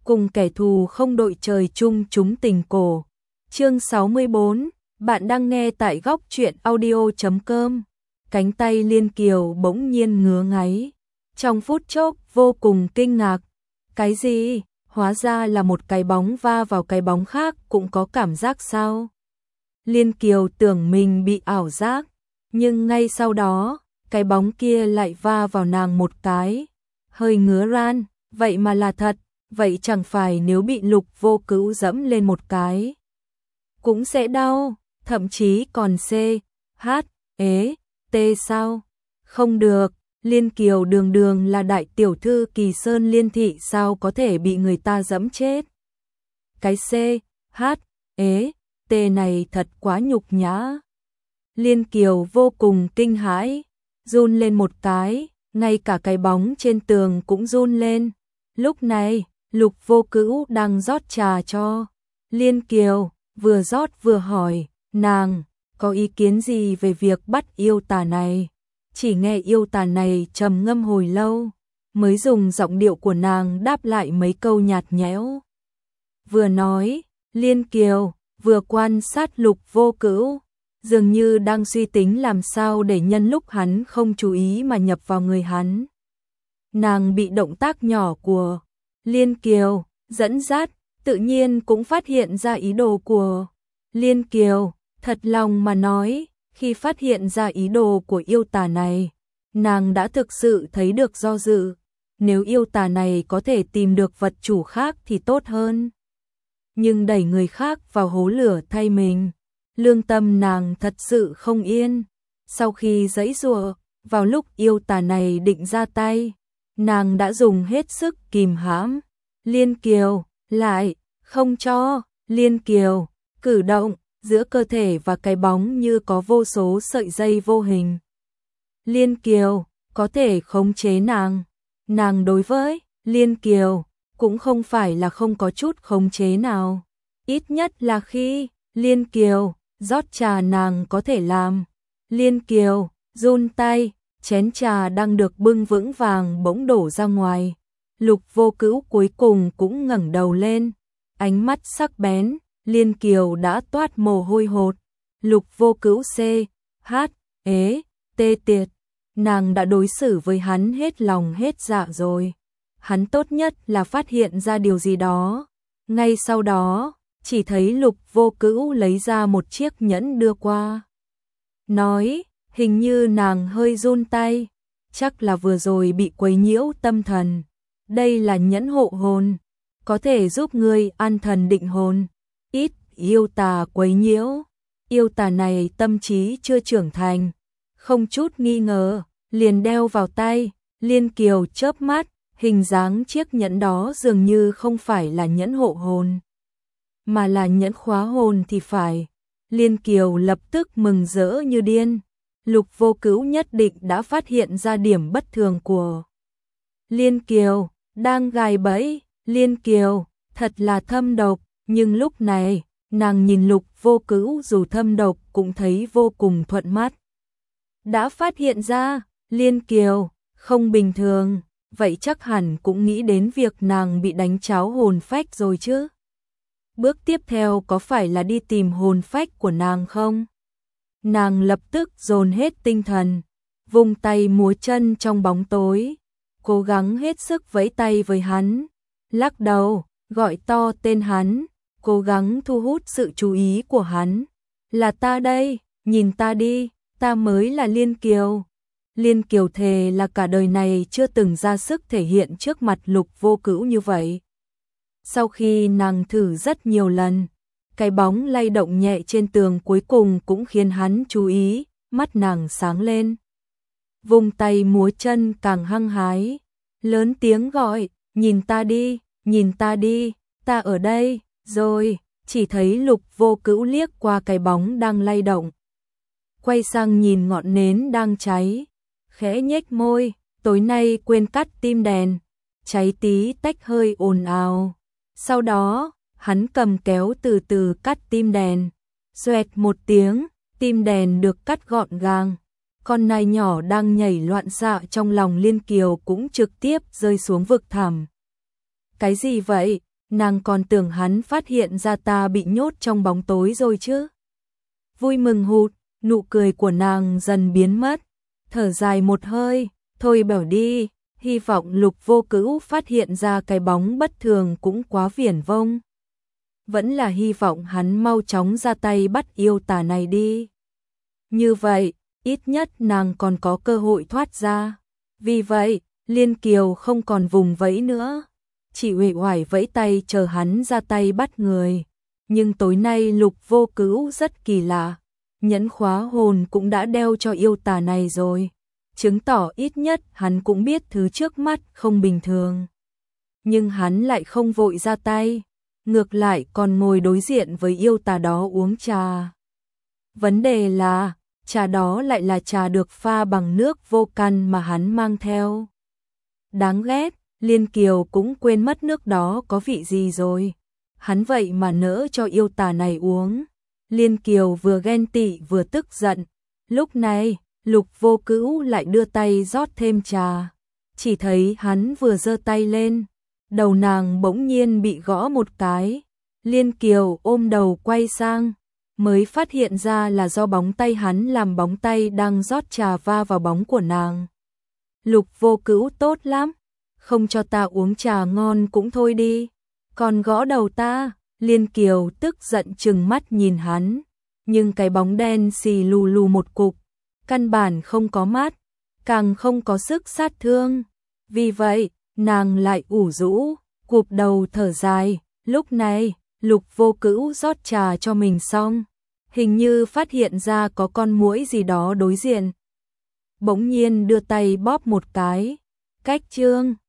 cùng kẻ thù không đội trời chung chúng tình cổ. Chương 64, bạn đang nghe tại góc truyện audio.com. Cánh tay Liên Kiều bỗng nhiên ngứa ngáy. Trong phút chốc vô cùng kinh ngạc. Cái gì? Hóa ra là một cái bóng va vào cái bóng khác cũng có cảm giác sao? Liên Kiều tưởng mình bị ảo giác, nhưng ngay sau đó, cái bóng kia lại va vào nàng một cái. Hơi ngứa ran, vậy mà là thật, vậy chẳng phải nếu bị Lục Vô Cữu dẫm lên một cái cũng sẽ đau, thậm chí còn C, H, ế, T sao? Không được, Liên Kiều đường đường là đại tiểu thư Kỳ Sơn Liên thị sao có thể bị người ta dẫm chết? Cái C, H, ế, T này thật quá nhục nhã. Liên Kiều vô cùng kinh hãi, run lên một cái, ngay cả cái bóng trên tường cũng run lên. Lúc này, Lục Vô Cữu đang rót trà cho Liên Kiều, vừa rót vừa hỏi, nàng, có ý kiến gì về việc bắt yêu tà này? Chỉ nghe yêu tà này trầm ngâm hồi lâu, mới dùng giọng điệu của nàng đáp lại mấy câu nhạt nhẽo. Vừa nói, Liên Kiều, vừa quan sát Lục Vô Cữu, dường như đang suy tính làm sao để nhân lúc hắn không chú ý mà nhập vào người hắn. Nàng bị động tác nhỏ của Liên Kiều dẫn dắt, tự nhiên cũng phát hiện ra ý đồ của Liên Kiều. Thật lòng mà nói, khi phát hiện ra ý đồ của yêu tà này, nàng đã thực sự thấy được do dự. Nếu yêu tà này có thể tìm được vật chủ khác thì tốt hơn. Nhưng đẩy người khác vào hố lửa thay mình, lương tâm nàng thật sự không yên. Sau khi giãy giụa, vào lúc yêu tà này định ra tay, nàng đã dùng hết sức kìm hãm Liên Kiều, lại không cho Liên Kiều cử động, giữa cơ thể và cái bóng như có vô số sợi dây vô hình. Liên Kiều có thể khống chế nàng. Nàng đối với Liên Kiều cũng không phải là không có chút khống chế nào. Ít nhất là khi Liên Kiều rót trà nàng có thể làm. Liên Kiều run tay, chén trà đang được bưng vững vàng bỗng đổ ra ngoài. Lục Vô Cữu cuối cùng cũng ngẩng đầu lên, ánh mắt sắc bén. Liên Kiều đã toát mồ hôi hột. Lục Vô Cữu C, H, ế, T tiệt. Nàng đã đối xử với hắn hết lòng hết dạ rồi. Hắn tốt nhất là phát hiện ra điều gì đó. Ngay sau đó, chỉ thấy Lục Vô Cữu lấy ra một chiếc nhẫn đưa qua. Nói, hình như nàng hơi run tay. Chắc là vừa rồi bị quấy nhiễu tâm thần. Đây là nhẫn hộ hồn, có thể giúp ngươi an thần định hồn. Ít yêu tà quấy nhiễu. Yêu tà này tâm trí chưa trưởng thành, không chút nghi ngờ, liền đeo vào tay. Liên Kiều chớp mắt, hình dáng chiếc nhẫn đó dường như không phải là nhẫn hộ hồn, mà là nhẫn khóa hồn thì phải. Liên Kiều lập tức mừng rỡ như điên. Lục Vô Cữu nhất định đã phát hiện ra điểm bất thường của Liên Kiều, đang gài bẫy. Liên Kiều thật là thâm độc, nhưng lúc này, nàng nhìn Lục Vô Cữu dù thâm độc cũng thấy vô cùng thuận mắt. Đã phát hiện ra, Liên Kiều không bình thường, vậy chắc hẳn cũng nghĩ đến việc nàng bị đánh tráo hồn phách rồi chứ. Bước tiếp theo có phải là đi tìm hồn phách của nàng không? Nàng lập tức dồn hết tinh thần, vung tay múa chân trong bóng tối, cố gắng hết sức vẫy tay với hắn, lắc đầu, gọi to tên hắn, cố gắng thu hút sự chú ý của hắn. Là ta đây, nhìn ta đi, ta mới là Liên Kiều. Liên Kiều thề là cả đời này chưa từng ra sức thể hiện trước mặt Lục Vô Cữu như vậy. Sau khi nàng thử rất nhiều lần, cái bóng lay động nhẹ trên tường cuối cùng cũng khiến hắn chú ý, mắt nàng sáng lên. Vung tay múa chân càng hăng hái, lớn tiếng gọi, nhìn ta đi, ta ở đây, rồi, chỉ thấy Lục Vô Cữu liếc qua cái bóng đang lay động. Quay sang nhìn ngọn nến đang cháy, khẽ nhếch môi, tối nay quên cắt tim đèn, cháy tí tách hơi ồn ào. Sau đó, hắn cầm kéo từ từ cắt tim đèn, xoẹt một tiếng, tim đèn được cắt gọn gàng. Con nai nhỏ đang nhảy loạn xạ trong lòng Liên Kiều cũng trực tiếp rơi xuống vực thẳm. Cái gì vậy? nàng còn tưởng hắn phát hiện ra ta bị nhốt trong bóng tối rồi chứ. Vui mừng hụt, nụ cười của nàng dần biến mất, thở dài một hơi, thôi bảo đi, hy vọng Lục Vô Cữu phát hiện ra cái bóng bất thường cũng quá viển vông. Vẫn là hy vọng hắn mau chóng ra tay bắt yêu tà này đi. Như vậy, ít nhất nàng còn có cơ hội thoát ra. Vì vậy, Liên Kiều không còn vùng vẫy nữa, chỉ uể oải vẫy tay chờ hắn ra tay bắt người. Nhưng tối nay Lục Vô Cữu rất kỳ lạ, nhẫn khóa hồn cũng đã đeo cho yêu tà này rồi, chứng tỏ ít nhất hắn cũng biết thứ trước mắt không bình thường. Nhưng hắn lại không vội ra tay, ngược lại còn ngồi đối diện với yêu tà đó uống trà. Vấn đề là, trà đó lại là trà được pha bằng nước vô căn mà hắn mang theo. Đáng ghét, Liên Kiều cũng quên mất nước đó có vị gì rồi. Hắn vậy mà nỡ cho yêu tà này uống. Liên Kiều vừa ghen tị vừa tức giận. Lúc này, Lục Vô Cữu lại đưa tay rót thêm trà. Chỉ thấy hắn vừa giơ tay lên, đầu nàng bỗng nhiên bị gõ một cái. Liên Kiều ôm đầu quay sang, mới phát hiện ra là do bóng tay hắn làm bóng tay đang rót trà va vào bóng của nàng. Lục Vô Cữu tốt lắm, không cho ta uống trà ngon cũng thôi đi, còn gõ đầu ta. Liên Kiều tức giận trừng mắt nhìn hắn, nhưng cái bóng đen xì lù lù một cục, căn bản không có mắt, càng không có sức sát thương. Vì vậy, nàng lại ủ rũ, cụp đầu thở dài. Lúc này, Lục Vô Cữu rót trà cho mình xong, hình như phát hiện ra có con muỗi gì đó đối diện. Bỗng nhiên đưa tay bóp một cái, cách chương